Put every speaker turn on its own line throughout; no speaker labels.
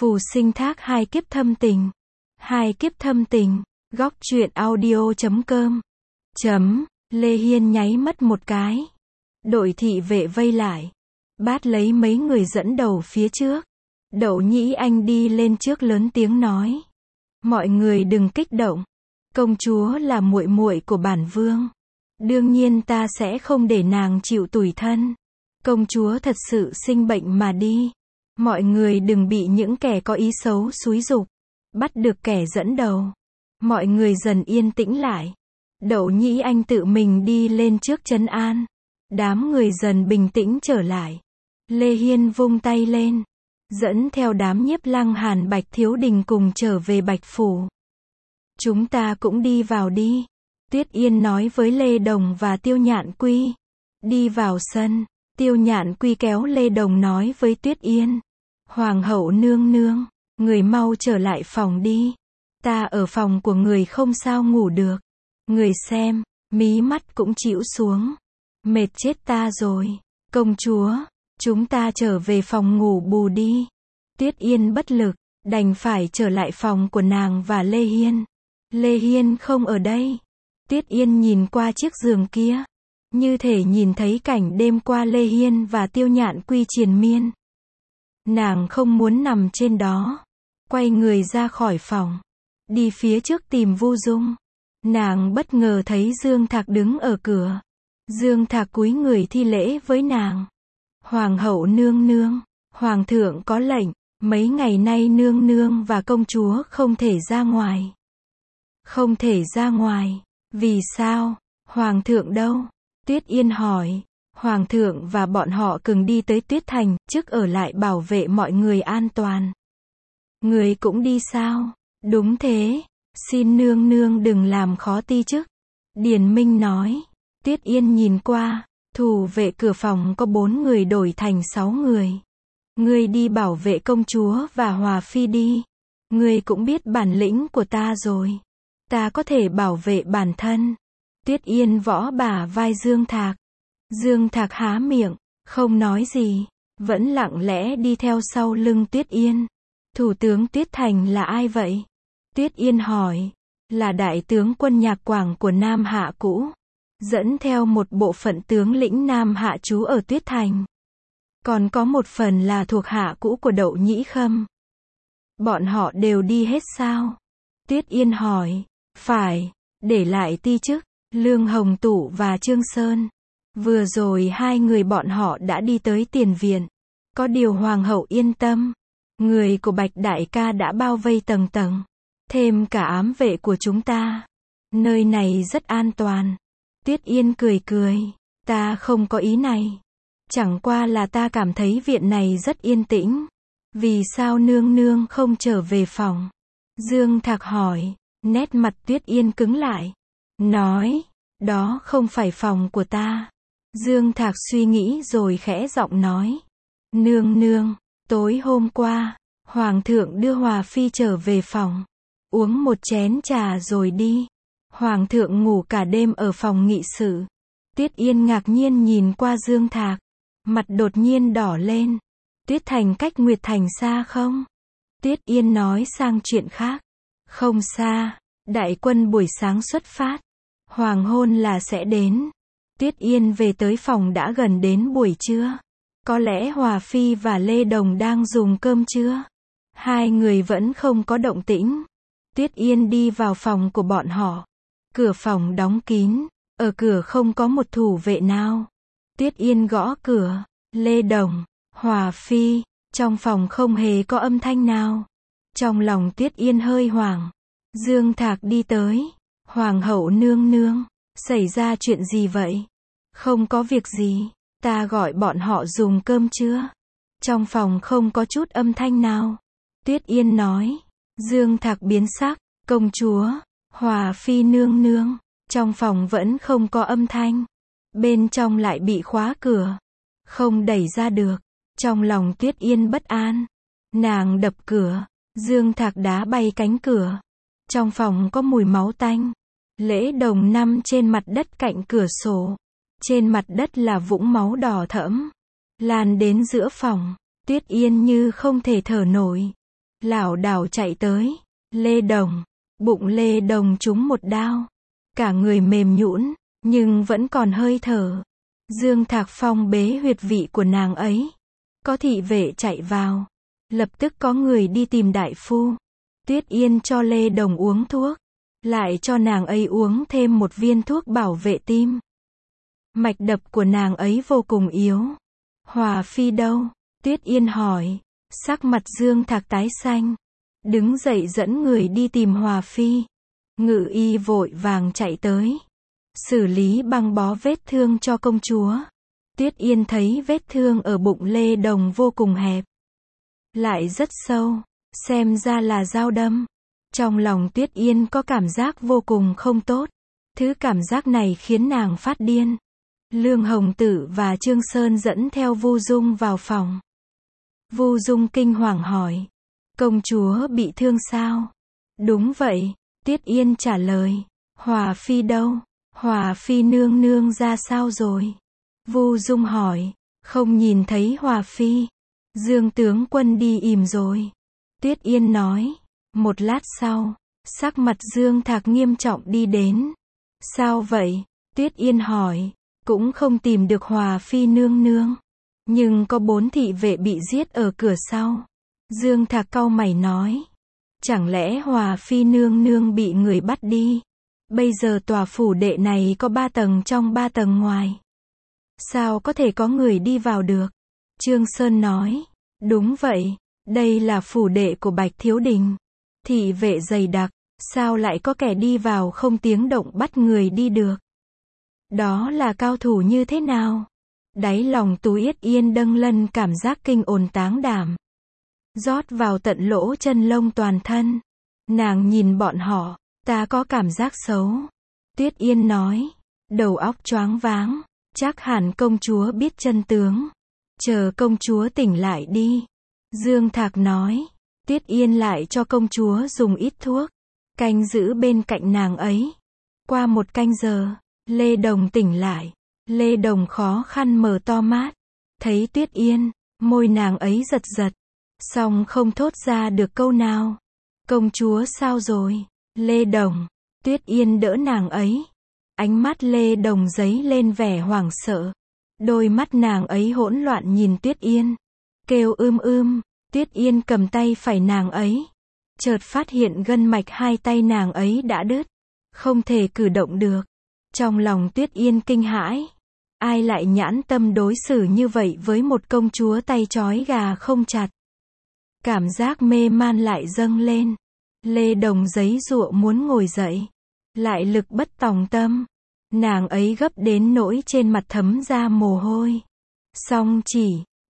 Phù sinh thác hai kiếp thâm tình. Hai kiếp thâm tình. Góc truyện audio.com. Lê Hiên nháy mắt một cái. Đội thị vệ vây lại. Bát lấy mấy người dẫn đầu phía trước. Đậu Nhĩ Anh đi lên trước lớn tiếng nói. Mọi người đừng kích động. Công chúa là muội muội của bản vương. Đương nhiên ta sẽ không để nàng chịu tủi thân. Công chúa thật sự sinh bệnh mà đi. Mọi người đừng bị những kẻ có ý xấu xúi giục. Bắt được kẻ dẫn đầu. Mọi người dần yên tĩnh lại. Đậu Nhĩ Anh tự mình đi lên trước trấn an. Đám người dần bình tĩnh trở lại. Lê Hiên vung tay lên. Dẫn theo đám Nhiếp Lăng Hàn Bạch Thiếu Đình cùng trở về Bạch Phủ. Chúng ta cũng đi vào đi. Tuyết Yên nói với Lê Đồng và Tiêu Nhạn Quy. Đi vào sân. Tiêu Nhạn Quy kéo Lê Đồng nói với Tuyết Yên. Hoàng hậu nương nương, người mau trở lại phòng đi. Ta ở phòng của người không sao ngủ được. Người xem, mí mắt cũng chĩu xuống. Mệt chết ta rồi. Công chúa, chúng ta trở về phòng ngủ bù đi. Tuyết Yên bất lực, đành phải trở lại phòng của nàng và Lê Hiên. Lê Hiên không ở đây. Tuyết Yên nhìn qua chiếc giường kia. Như thể nhìn thấy cảnh đêm qua Lê Hiên và Tiêu Nhạn Quy triền miên. Nàng không muốn nằm trên đó. Quay người ra khỏi phòng. Đi phía trước tìm Vu Dung. Nàng bất ngờ thấy Dương Thạc đứng ở cửa. Dương Thạc cúi người thi lễ với nàng. Hoàng hậu nương nương, hoàng thượng có lệnh, mấy ngày nay nương nương và công chúa không thể ra ngoài. Không thể ra ngoài, vì sao? Hoàng thượng đâu? Tuyết Yên hỏi. Hoàng thượng và bọn họ cùng đi tới Tuyết Thành, trước ở lại bảo vệ mọi người an toàn. Người cũng đi sao? Đúng thế, xin nương nương đừng làm khó ti chức. Điền Minh nói. Tuyết Yên nhìn qua, thủ vệ cửa phòng có 4 người đổi thành 6 người. Ngươi đi bảo vệ công chúa và Hòa Phi đi. Ngươi cũng biết bản lĩnh của ta rồi. Ta có thể bảo vệ bản thân. Tuyết Yên võ bả vai Dương Thạc. Dương Thạc há miệng, không nói gì, vẫn lặng lẽ đi theo sau lưng Tuyết Yên. Thủ tướng Tuyết Thành là ai vậy? Tuyết Yên hỏi. Là đại tướng quân Nhạc Quảng của Nam Hạ cũ. Dẫn theo một bộ phận tướng lĩnh Nam Hạ trú ở Tuyết Thành. Còn có một phần là thuộc hạ cũ của Đậu Nhĩ Khâm. Bọn họ đều đi hết sao? Tuyết Yên hỏi. Phải, để lại ti chức, Lương Hồng Tụ và Trương Sơn. Vừa rồi hai người bọn họ đã đi tới tiền viện. Có điều hoàng hậu yên tâm. Người của Bạch Đại ca đã bao vây tầng tầng. Thêm cả ám vệ của chúng ta. Nơi này rất an toàn. Tuyết Yên cười cười. Ta không có ý này. Chẳng qua là ta cảm thấy viện này rất yên tĩnh. Vì sao nương nương không trở về phòng? Dương Thạc hỏi. Nét mặt Tuyết Yên cứng lại. Nói. Đó không phải phòng của ta. Dương Thạc suy nghĩ rồi khẽ giọng nói. Nương nương, tối hôm qua, Hoàng thượng đưa Hòa Phi trở về phòng. Uống một chén trà rồi đi. Hoàng thượng ngủ cả đêm ở phòng nghị sự. Tuyết Yên ngạc nhiên nhìn qua Dương Thạc. Mặt đột nhiên đỏ lên. Tuyết Thành cách Nguyệt Thành xa không? Tuyết Yên nói sang chuyện khác. Không xa, đại quân buổi sáng xuất phát. Hoàng hôn là sẽ đến. Tuyết Yên về tới phòng đã gần đến buổi trưa. Có lẽ Hòa Phi và Lê Đồng đang dùng cơm trưa. Hai người vẫn không có động tĩnh. Tuyết Yên đi vào phòng của bọn họ. Cửa phòng đóng kín. Ở cửa không có một thủ vệ nào. Tuyết Yên gõ cửa. Lê Đồng, Hòa Phi. Trong phòng không hề có âm thanh nào. Trong lòng Tuyết Yên hơi hoảng. Dương Thạc đi tới. Hoàng hậu nương nương. Xảy ra chuyện gì vậy? Không có việc gì. Ta gọi bọn họ dùng cơm trưa. Trong phòng không có chút âm thanh nào. Tuyết Yên nói. Dương Thạc biến sắc. Công chúa, Hòa Phi nương nương. Trong phòng vẫn không có âm thanh. Bên trong lại bị khóa cửa. Không đẩy ra được. Trong lòng Tuyết Yên bất an. Nàng đập cửa. Dương Thạc đá bay cánh cửa. Trong phòng có mùi máu tanh. Lễ Đồng nằm trên mặt đất cạnh cửa sổ. Trên mặt đất là vũng máu đỏ thẫm. Lan đến giữa phòng. Tuyết Yên như không thể thở nổi. lảo đảo chạy tới. Lê Đồng. Bụng Lê Đồng trúng một đao. Cả người mềm nhũn, nhưng vẫn còn hơi thở. Dương Thạc Phong bế huyệt vị của nàng ấy. Có thị vệ chạy vào. Lập tức có người đi tìm đại phu. Tuyết Yên cho Lê Đồng uống thuốc. Lại cho nàng ấy uống thêm một viên thuốc bảo vệ tim. Mạch đập của nàng ấy vô cùng yếu. Hòa Phi đâu? Tuyết Yên hỏi. Sắc mặt Dương Thạc tái xanh. Đứng dậy dẫn người đi tìm Hòa Phi. Ngự y vội vàng chạy tới. Xử lý băng bó vết thương cho công chúa. Tuyết Yên thấy vết thương ở bụng Lê Đồng vô cùng hẹp. Lại rất sâu. Xem ra là dao đâm. Trong lòng Tuyết Yên có cảm giác vô cùng không tốt. Thứ cảm giác này khiến nàng phát điên. Lương Hồng Tử và Trương Sơn dẫn theo Vu Dung vào phòng. Vu Dung kinh hoàng hỏi. Công chúa bị thương sao? Đúng vậy. Tuyết Yên trả lời. Hòa Phi đâu? Hòa Phi nương nương ra sao rồi? Vu Dung hỏi. Không nhìn thấy Hòa Phi. Dương tướng quân đi ìm rồi. Tuyết Yên nói. Một lát sau, sắc mặt Dương Thạc nghiêm trọng đi đến. Sao vậy? Tuyết Yên hỏi. Cũng không tìm được Hòa Phi nương nương. Nhưng có 4 thị vệ bị giết ở cửa sau. Dương Thạc cau mày nói. Chẳng lẽ Hòa Phi nương nương bị người bắt đi? Bây giờ tòa phủ đệ này có 3 tầng trong 3 tầng ngoài. Sao có thể có người đi vào được? Trương Sơn nói. Đúng vậy. Đây là phủ đệ của Bạch Thiếu Đình. Thị vệ dày đặc. Sao lại có kẻ đi vào không tiếng động bắt người đi được? Đó là cao thủ như thế nào? Đáy lòng Tuyết Yên dâng lên cảm giác kinh ồn táng đảm. Rót vào tận lỗ chân lông toàn thân. Nàng nhìn bọn họ. Ta có cảm giác xấu. Tuyết Yên nói. Đầu óc choáng váng. Chắc hẳn công chúa biết chân tướng. Chờ công chúa tỉnh lại đi. Dương Thạc nói. Tuyết Yên lại cho công chúa dùng ít thuốc. Canh giữ bên cạnh nàng ấy. Qua 1 canh giờ, Lê Đồng tỉnh lại. Lê Đồng khó khăn mở to mắt. Thấy Tuyết Yên, môi nàng ấy giật giật. Song không thốt ra được câu nào. Công chúa sao rồi? Lê Đồng. Tuyết Yên đỡ nàng ấy. Ánh mắt Lê Đồng dấy lên vẻ hoảng sợ. Đôi mắt nàng ấy hỗn loạn nhìn Tuyết Yên. Kêu Tuyết Yên cầm tay phải nàng ấy. Chợt phát hiện gân mạch 2 tay nàng ấy đã đứt. Không thể cử động được. Trong lòng Tuyết Yên kinh hãi. Ai lại nhãn tâm đối xử như vậy với một công chúa tay trói gà không chặt. Cảm giác mê man lại dâng lên. Lê Đồng giấy giụa muốn ngồi dậy. Lại lực bất tòng tâm. Nàng ấy gấp đến nỗi trên mặt thấm ra mồ hôi. Song chỉ,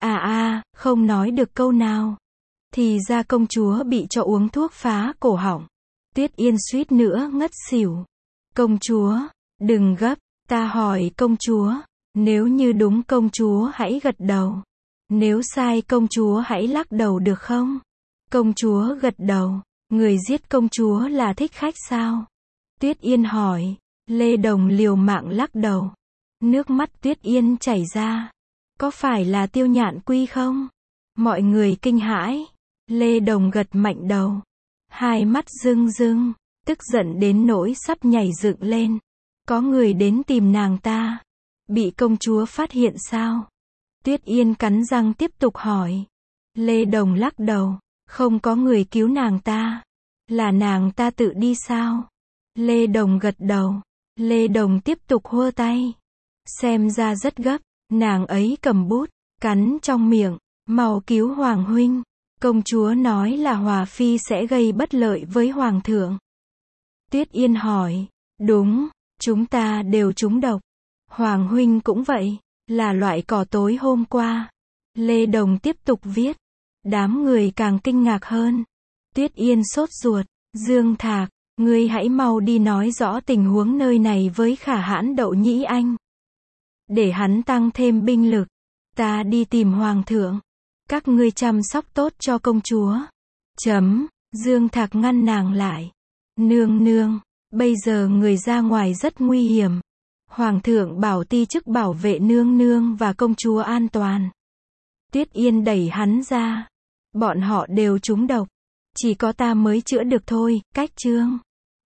không nói được câu nào. Thì ra công chúa bị cho uống thuốc phá cổ họng. Tuyết Yên suýt nữa ngất xỉu. Công chúa, đừng gấp, ta hỏi công chúa. Nếu như đúng công chúa hãy gật đầu. Nếu sai công chúa hãy lắc đầu được không? Công chúa gật đầu. Người giết công chúa là Thích Khách sao? Tuyết Yên hỏi. Lê Đồng liều mạng lắc đầu. Nước mắt Tuyết Yên chảy ra. Có phải là Tiêu Nhạn Quy không? Mọi người kinh hãi. Lê Đồng gật mạnh đầu. Hai mắt rưng rưng. Tức giận đến nỗi sắp nhảy dựng lên. Có người đến tìm nàng ta. Bị công chúa phát hiện sao? Tuyết Yên cắn răng tiếp tục hỏi. Lê Đồng lắc đầu. Không có người cứu nàng ta. Là nàng ta tự đi sao? Lê Đồng gật đầu. Lê Đồng tiếp tục hô tay. Xem ra rất gấp. Nàng ấy cầm bút, cắn trong miệng. Mau cứu Hoàng huynh. Công chúa nói là Hòa Phi sẽ gây bất lợi với Hoàng thượng. Tuyết Yên hỏi. Đúng, chúng ta đều trúng độc. Hoàng huynh cũng vậy, là loại cỏ tối hôm qua. Lê Đồng tiếp tục viết. Đám người càng kinh ngạc hơn. Tuyết Yên sốt ruột. Dương Thạc, ngươi hãy mau đi nói rõ tình huống nơi này với Khả Hãn Đậu Nhĩ Anh. Để hắn tăng thêm binh lực. Ta đi tìm Hoàng thượng. Các ngươi chăm sóc tốt cho công chúa. Dương Thạc ngăn nàng lại. Nương nương, bây giờ người ra ngoài rất nguy hiểm. Hoàng thượng bảo ti chức bảo vệ nương nương và công chúa an toàn. Tuyết Yên đẩy hắn ra. Bọn họ đều trúng độc. Chỉ có ta mới chữa được thôi, cách chương.